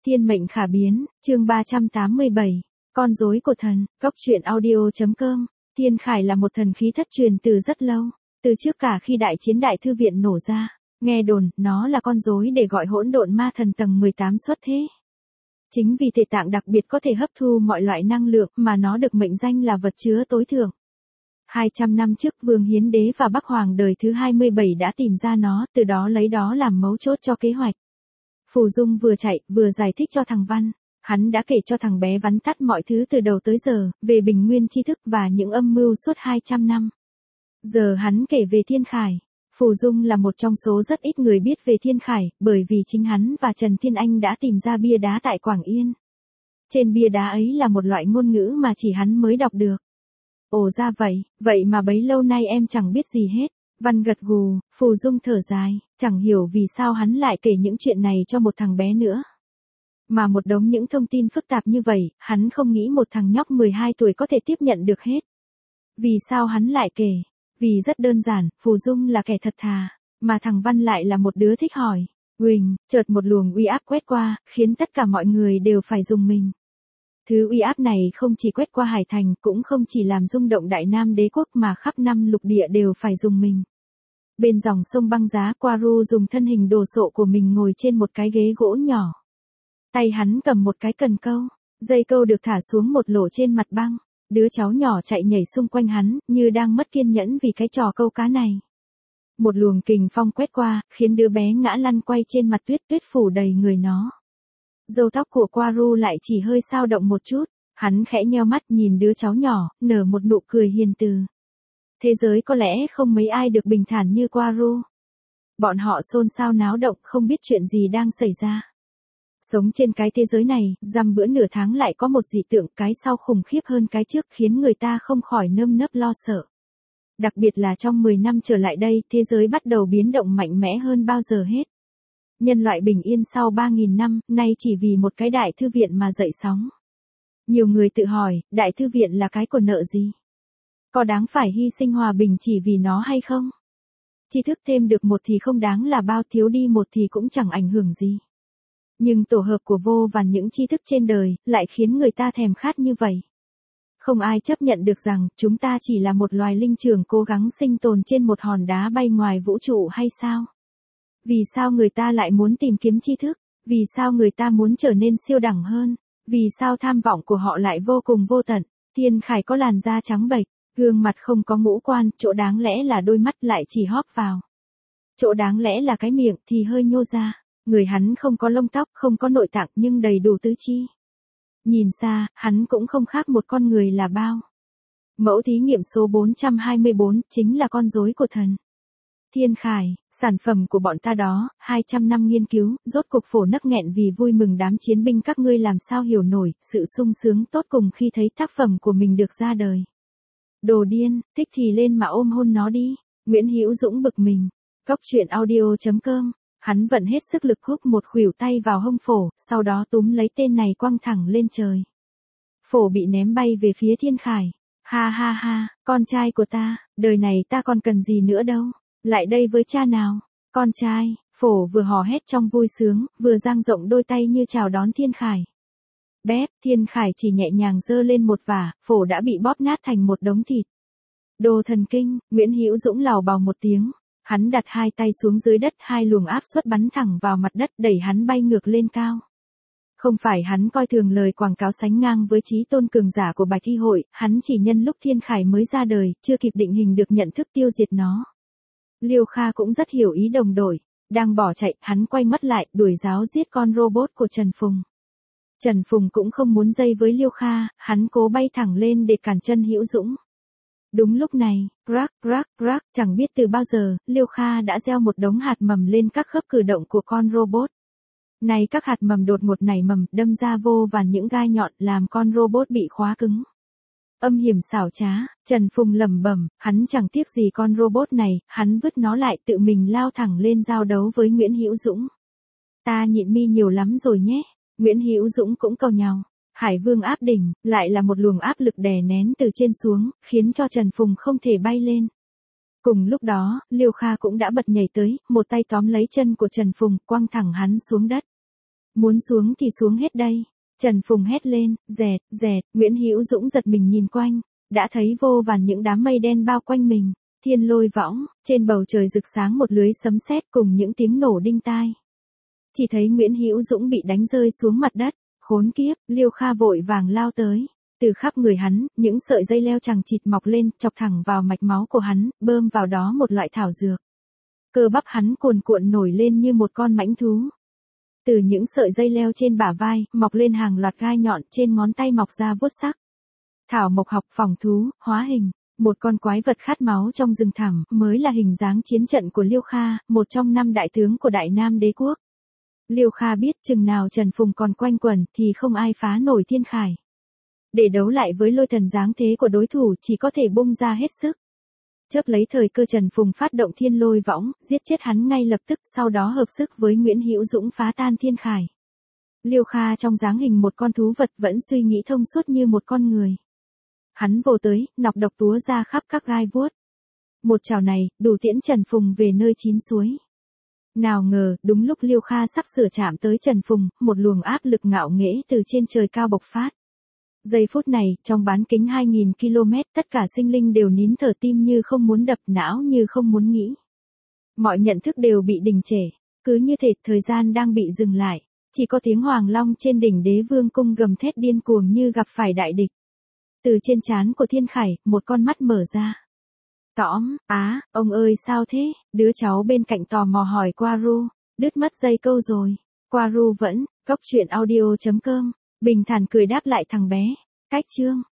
Thiên mệnh khả biến, chương 387, con rối của thần, Cốc truyện audio.com. Thiên Khải là một thần khí thất truyền từ rất lâu, từ trước cả khi đại chiến đại thư viện nổ ra, nghe đồn, nó là con rối để gọi hỗn độn ma thần tầng 18 xuất thế. Chính vì thể tạng đặc biệt có thể hấp thu mọi loại năng lượng mà nó được mệnh danh là vật chứa tối thượng. 200 năm trước Vương Hiến Đế và Bắc Hoàng đời thứ 27 đã tìm ra nó, từ đó lấy đó làm mấu chốt cho kế hoạch. Phù Dung vừa chạy, vừa giải thích cho thằng Văn. Hắn đã kể cho thằng bé vắn tắt mọi thứ từ đầu tới giờ, về bình nguyên tri thức và những âm mưu suốt 200 năm. Giờ hắn kể về Thiên Khải. Phù Dung là một trong số rất ít người biết về Thiên Khải, bởi vì chính hắn và Trần Thiên Anh đã tìm ra bia đá tại Quảng Yên. Trên bia đá ấy là một loại ngôn ngữ mà chỉ hắn mới đọc được. Ồ ra vậy mà bấy lâu nay em chẳng biết gì hết. Văn gật gù, Phù Dung thở dài, chẳng hiểu vì sao hắn lại kể những chuyện này cho một thằng bé nữa. Mà một đống những thông tin phức tạp như vậy, hắn không nghĩ một thằng nhóc 12 tuổi có thể tiếp nhận được hết. Vì sao hắn lại kể? Vì rất đơn giản, Phù Dung là kẻ thật thà, mà thằng Văn lại là một đứa thích hỏi. Huỳnh, chợt một luồng uy áp quét qua, khiến tất cả mọi người đều phải rùng mình. Thứ uy áp này không chỉ quét qua Hải Thành, cũng không chỉ làm rung động Đại Nam đế quốc mà khắp năm lục địa đều phải rùng mình. Bên dòng sông băng giá, Quaru dùng thân hình đồ sộ của mình ngồi trên một cái ghế gỗ nhỏ. Tay hắn cầm một cái cần câu, dây câu được thả xuống một lỗ trên mặt băng. Đứa cháu nhỏ chạy nhảy xung quanh hắn, như đang mất kiên nhẫn vì cái trò câu cá này. Một luồng kình phong quét qua, khiến đứa bé ngã lăn quay trên mặt tuyết, tuyết phủ đầy người nó. Râu tóc của Quaru lại chỉ hơi xao động một chút, hắn khẽ nheo mắt nhìn đứa cháu nhỏ, nở một nụ cười hiền từ. Thế giới có lẽ không mấy ai được bình thản như Quaru. Bọn họ xôn xao náo động không biết chuyện gì đang xảy ra. Sống trên cái thế giới này, dăm bữa nửa tháng lại có một dị tượng, cái sau khủng khiếp hơn cái trước, khiến người ta không khỏi nơm nớp lo sợ. Đặc biệt là trong 10 năm trở lại đây, thế giới bắt đầu biến động mạnh mẽ hơn bao giờ hết. Nhân loại bình yên sau 3.000 năm, nay chỉ vì một cái đại thư viện mà dậy sóng. Nhiều người tự hỏi, đại thư viện là cái của nợ gì? Có đáng phải hy sinh hòa bình chỉ vì nó hay không? Tri thức thêm được một thì không đáng là bao, thiếu đi một thì cũng chẳng ảnh hưởng gì. Nhưng tổ hợp của vô vàn những tri thức trên đời, lại khiến người ta thèm khát như vậy. Không ai chấp nhận được rằng, chúng ta chỉ là một loài linh trưởng cố gắng sinh tồn trên một hòn đá bay ngoài vũ trụ hay sao? Vì sao người ta lại muốn tìm kiếm tri thức? Vì sao người ta muốn trở nên siêu đẳng hơn? Vì sao tham vọng của họ lại vô cùng vô tận? Thiên Khải có làn da trắng bệch, gương mặt không có ngũ quan, chỗ đáng lẽ là đôi mắt lại chỉ hóp vào. Chỗ đáng lẽ là cái miệng thì hơi nhô ra. Người hắn không có lông tóc, không có nội tạng nhưng đầy đủ tứ chi. Nhìn xa, hắn cũng không khác một con người là bao. Mẫu thí nghiệm số 424 chính là con rối của thần. Thiên Khải, sản phẩm của bọn ta đó, 200 năm nghiên cứu, rốt cuộc phổ nấc nghẹn vì vui mừng đám chiến binh các ngươi làm sao hiểu nổi, sự sung sướng tốt cùng khi thấy tác phẩm của mình được ra đời. Đồ điên, thích thì lên mà ôm hôn nó đi. Nguyễn Hữu Dũng bực mình. Cốc truyện audio.com. Hắn vận hết sức lực húc một khuỷu tay vào hông Phổ, sau đó túm lấy tên này quăng thẳng lên trời. Phổ bị ném bay về phía Thiên Khải. Ha ha ha, con trai của ta, đời này ta còn cần gì nữa đâu, lại đây với cha nào. Con trai, Phổ vừa hò hét trong vui sướng, vừa dang rộng đôi tay như chào đón Thiên Khải. Bép, Thiên Khải chỉ nhẹ nhàng giơ lên một vả, Phổ đã bị bóp nát thành một đống thịt. Đồ thần kinh, Nguyễn Hữu Dũng lào bào một tiếng. Hắn đặt hai tay xuống dưới đất, hai luồng áp suất bắn thẳng vào mặt đất, đẩy hắn bay ngược lên cao. Không phải hắn coi thường lời quảng cáo sánh ngang với chí tôn cường giả của Bạch Thi hội, hắn chỉ nhân lúc Thiên Khải mới ra đời, chưa kịp định hình được nhận thức tiêu diệt nó. Liêu Kha cũng rất hiểu ý đồng đội, đang bỏ chạy, hắn quay mắt lại, đuổi giáo giết con robot của Trần Phùng. Trần Phùng cũng không muốn dây với Liêu Kha, hắn cố bay thẳng lên để cản chân Hữu Dũng. Đúng lúc này, crack, chẳng biết từ bao giờ, Liêu Kha đã gieo một đống hạt mầm lên các khớp cử động của con robot. Này các hạt mầm đột ngột nảy mầm, đâm ra vô vàn những gai nhọn, làm con robot bị khóa cứng. Âm hiểm xảo trá, Trần Phùng lẩm bẩm, hắn chẳng tiếc gì con robot này, hắn vứt nó lại tự mình lao thẳng lên giao đấu với Nguyễn Hữu Dũng. Ta nhịn mi nhiều lắm rồi nhé, Nguyễn Hữu Dũng cũng cầu nhau. Hải Vương áp đỉnh, lại là một luồng áp lực đè nén từ trên xuống, khiến cho Trần Phùng không thể bay lên. Cùng lúc đó, Liêu Kha cũng đã bật nhảy tới, một tay tóm lấy chân của Trần Phùng, quăng thẳng hắn xuống đất. Muốn xuống thì xuống hết đây. Trần Phùng hét lên, dẹt, dẹt, Nguyễn Hữu Dũng giật mình nhìn quanh, đã thấy vô vàn những đám mây đen bao quanh mình, thiên lôi võng, trên bầu trời rực sáng một lưới sấm sét cùng những tiếng nổ đinh tai. Chỉ thấy Nguyễn Hữu Dũng bị đánh rơi xuống mặt đất, khốn kiếp, Liêu Kha vội vàng lao tới. Từ khắp người hắn, những sợi dây leo chằng chịt mọc lên, chọc thẳng vào mạch máu của hắn, bơm vào đó một loại thảo dược. Cơ bắp hắn cuồn cuộn nổi lên như một con mãnh thú. Từ những sợi dây leo trên bả vai, mọc lên hàng loạt gai nhọn, trên ngón tay mọc ra vuốt sắc. Thảo mộc học phòng thú, hóa hình, một con quái vật khát máu trong rừng thẳm, mới là hình dáng chiến trận của Liêu Kha, một trong 5 đại tướng của Đại Nam Đế quốc. Liêu Kha biết chừng nào Trần Phùng còn quanh quẩn thì không ai phá nổi thiên khải. Để đấu lại với lôi thần giáng thế của đối thủ chỉ có thể bung ra hết sức. Chớp lấy thời cơ Trần Phùng phát động thiên lôi võng, giết chết hắn ngay lập tức, sau đó hợp sức với Nguyễn Hữu Dũng phá tan thiên khải. Liêu Kha trong dáng hình một con thú vật vẫn suy nghĩ thông suốt như một con người. Hắn vồ tới, nọc độc túa ra khắp các gai vuốt. Một chảo này, đủ tiễn Trần Phùng về nơi chín suối. Nào ngờ, đúng lúc Liêu Kha sắp sửa chạm tới Trần Phùng, một luồng áp lực ngạo nghễ từ trên trời cao bộc phát. Giây phút này, trong bán kính 2.000 km, tất cả sinh linh đều nín thở, tim như không muốn đập, não như không muốn nghĩ. Mọi nhận thức đều bị đình trệ, cứ như thể thời gian đang bị dừng lại. Chỉ có tiếng Hoàng Long trên đỉnh Đế Vương cung gầm thét điên cuồng như gặp phải đại địch. Từ trên trán của Thiên Khải, một con mắt mở ra. Tõm, á, ông ơi sao thế? Đứa cháu bên cạnh tò mò hỏi Quaru, đứt mất dây câu rồi. Quaru vẫn, cốc truyện audio.com, bình thản cười đáp lại thằng bé. Cách chương.